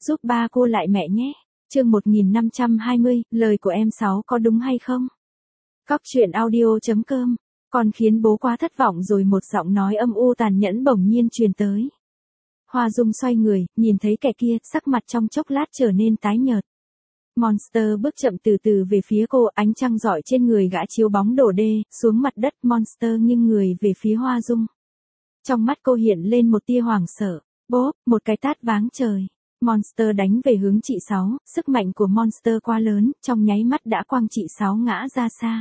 giúp ba cô lại mẹ nhé. Chương 1520, lời của em Sáu có đúng hay không? Cóc truyện audio.com. Con khiến bố quá thất vọng rồi, một giọng nói âm u tàn nhẫn bỗng nhiên truyền tới. Hoa Dung xoay người, nhìn thấy kẻ kia, sắc mặt trong chốc lát trở nên tái nhợt. Monster bước chậm từ từ về phía cô, ánh trăng rọi trên người gã chiếu bóng đổ đê xuống mặt đất. Monster nghiêng người về phía Hoa Dung. Trong mắt cô hiện lên một tia hoảng sợ. Bốp, một cái tát váng trời. Monster đánh về hướng chị Sáu, sức mạnh của Monster quá lớn, trong nháy mắt đã quăng chị Sáu ngã ra xa.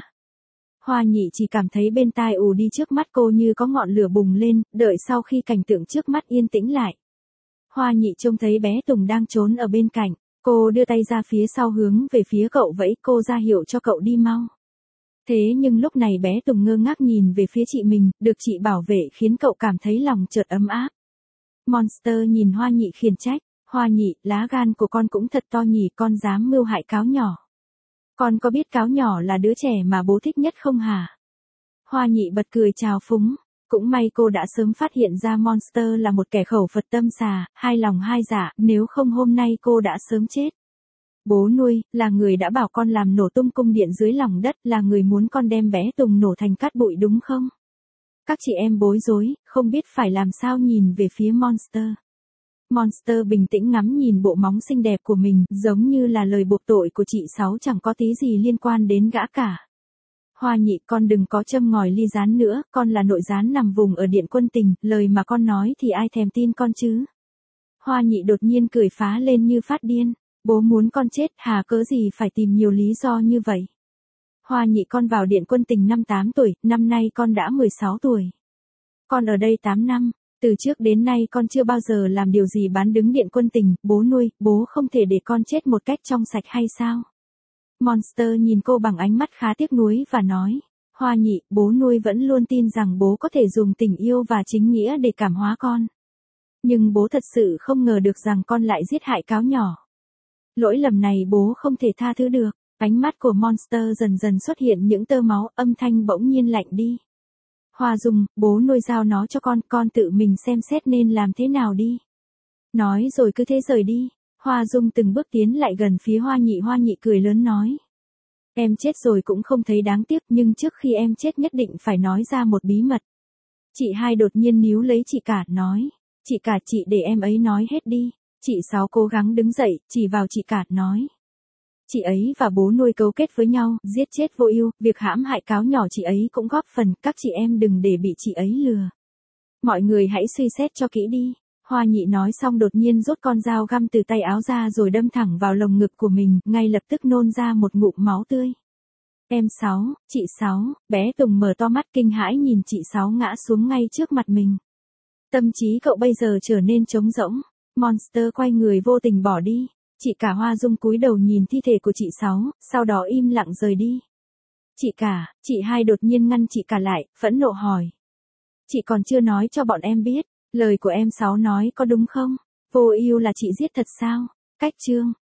Hoa Nhị chỉ cảm thấy bên tai ù đi, trước mắt cô như có ngọn lửa bùng lên, đợi sau khi cảnh tượng trước mắt yên tĩnh lại. Hoa Nhị trông thấy bé Tùng đang trốn ở bên cạnh, cô đưa tay ra phía sau hướng về phía cậu, vẫy cô ra hiệu cho cậu đi mau. Thế nhưng lúc này bé Tùng ngơ ngác nhìn về phía chị mình, được chị bảo vệ khiến cậu cảm thấy lòng chợt ấm áp. Monster nhìn Hoa Nhị khiển trách, Hoa Nhị, lá gan của con cũng thật to nhỉ, con dám mưu hại cáo nhỏ. Con có biết cáo nhỏ là đứa trẻ mà bố thích nhất không hả? Hoa Nhị bật cười chào phúng, cũng may cô đã sớm phát hiện ra Monster là một kẻ khẩu Phật tâm xà, hai lòng hai dạ, nếu không hôm nay cô đã sớm chết. Bố nuôi, là người đã bảo con làm nổ tung cung điện dưới lòng đất, là người muốn con đem bé Tùng nổ thành cát bụi đúng không? Các chị em bối rối, không biết phải làm sao nhìn về phía Monster. Monster bình tĩnh ngắm nhìn bộ móng xinh đẹp của mình, giống như là lời buộc tội của chị Sáu chẳng có tí gì liên quan đến gã cả. Hoa Nhị, con đừng có châm ngòi ly gián nữa, con là nội gián nằm vùng ở Điện Quân Tình, lời mà con nói thì ai thèm tin con chứ? Hoa Nhị đột nhiên cười phá lên như phát điên, bố muốn con chết hà, cớ gì phải tìm nhiều lý do như vậy? Hoa Nhị, con vào Điện Quân Tình năm 8 tuổi, năm nay con đã 16 tuổi. Con ở đây 8 năm. Từ trước đến nay con chưa bao giờ làm điều gì bán đứng Điện Quân Tình, bố nuôi, bố không thể để con chết một cách trong sạch hay sao? Monster nhìn cô bằng ánh mắt khá tiếc nuối và nói, Hoa Nhị, bố nuôi vẫn luôn tin rằng bố có thể dùng tình yêu và chính nghĩa để cảm hóa con. Nhưng bố thật sự không ngờ được rằng con lại giết hại cáo nhỏ. Lỗi lầm này bố không thể tha thứ được. Ánh mắt của Monster dần dần xuất hiện những tơ máu, âm thanh bỗng nhiên lạnh đi. Hoa Dung, bố nuôi giao nó cho con tự mình xem xét nên làm thế nào đi. Nói rồi cứ thế rời đi. Hoa Dung từng bước tiến lại gần phía Hoa Nhị cười lớn nói. Em chết rồi cũng không thấy đáng tiếc, nhưng trước khi em chết nhất định phải nói ra một bí mật. Chị Hai đột nhiên níu lấy chị Cả, nói. Chị Cả, chị để em ấy nói hết đi. Chị Sáu cố gắng đứng dậy, chỉ vào chị Cả, nói. Chị ấy và bố nuôi cấu kết với nhau, giết chết Vô Ưu, việc hãm hại cáo nhỏ chị ấy cũng góp phần, các chị em đừng để bị chị ấy lừa. Mọi người hãy suy xét cho kỹ đi. Hoa Nhị nói xong đột nhiên rút con dao găm từ tay áo ra rồi đâm thẳng vào lồng ngực của mình, ngay lập tức nôn ra một ngụm máu tươi. Em Sáu, chị Sáu, bé Tùng mở to mắt kinh hãi nhìn chị Sáu ngã xuống ngay trước mặt mình. Tâm trí cậu bây giờ trở nên trống rỗng. Monster quay người vô tình bỏ đi. Chị Cả Hoa Dung cúi đầu nhìn thi thể của chị Sáu, sau đó im lặng rời đi. Chị Cả, chị Hai đột nhiên ngăn chị Cả lại, phẫn nộ hỏi. Chị còn chưa nói cho bọn em biết, lời của em Sáu nói có đúng không? Vô Ưu là chị giết thật sao? Cách chương